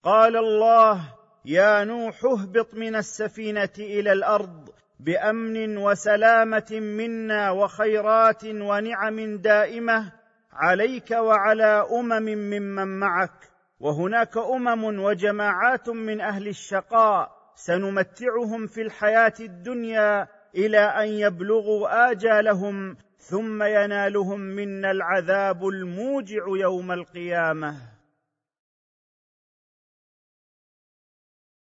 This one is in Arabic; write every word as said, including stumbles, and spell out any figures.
قال الله: يا نوح اهبط من السفينة إلى الأرض بأمن وسلامة منا وخيرات ونعم دائمة عليك وعلى أمم ممن معك، وهناك أمم وجماعات من أهل الشقاء سنمتعهم في الحياة الدنيا إلى أن يبلغوا آجالهم، ثم ينالهم منا العذاب الموجع يوم القيامة.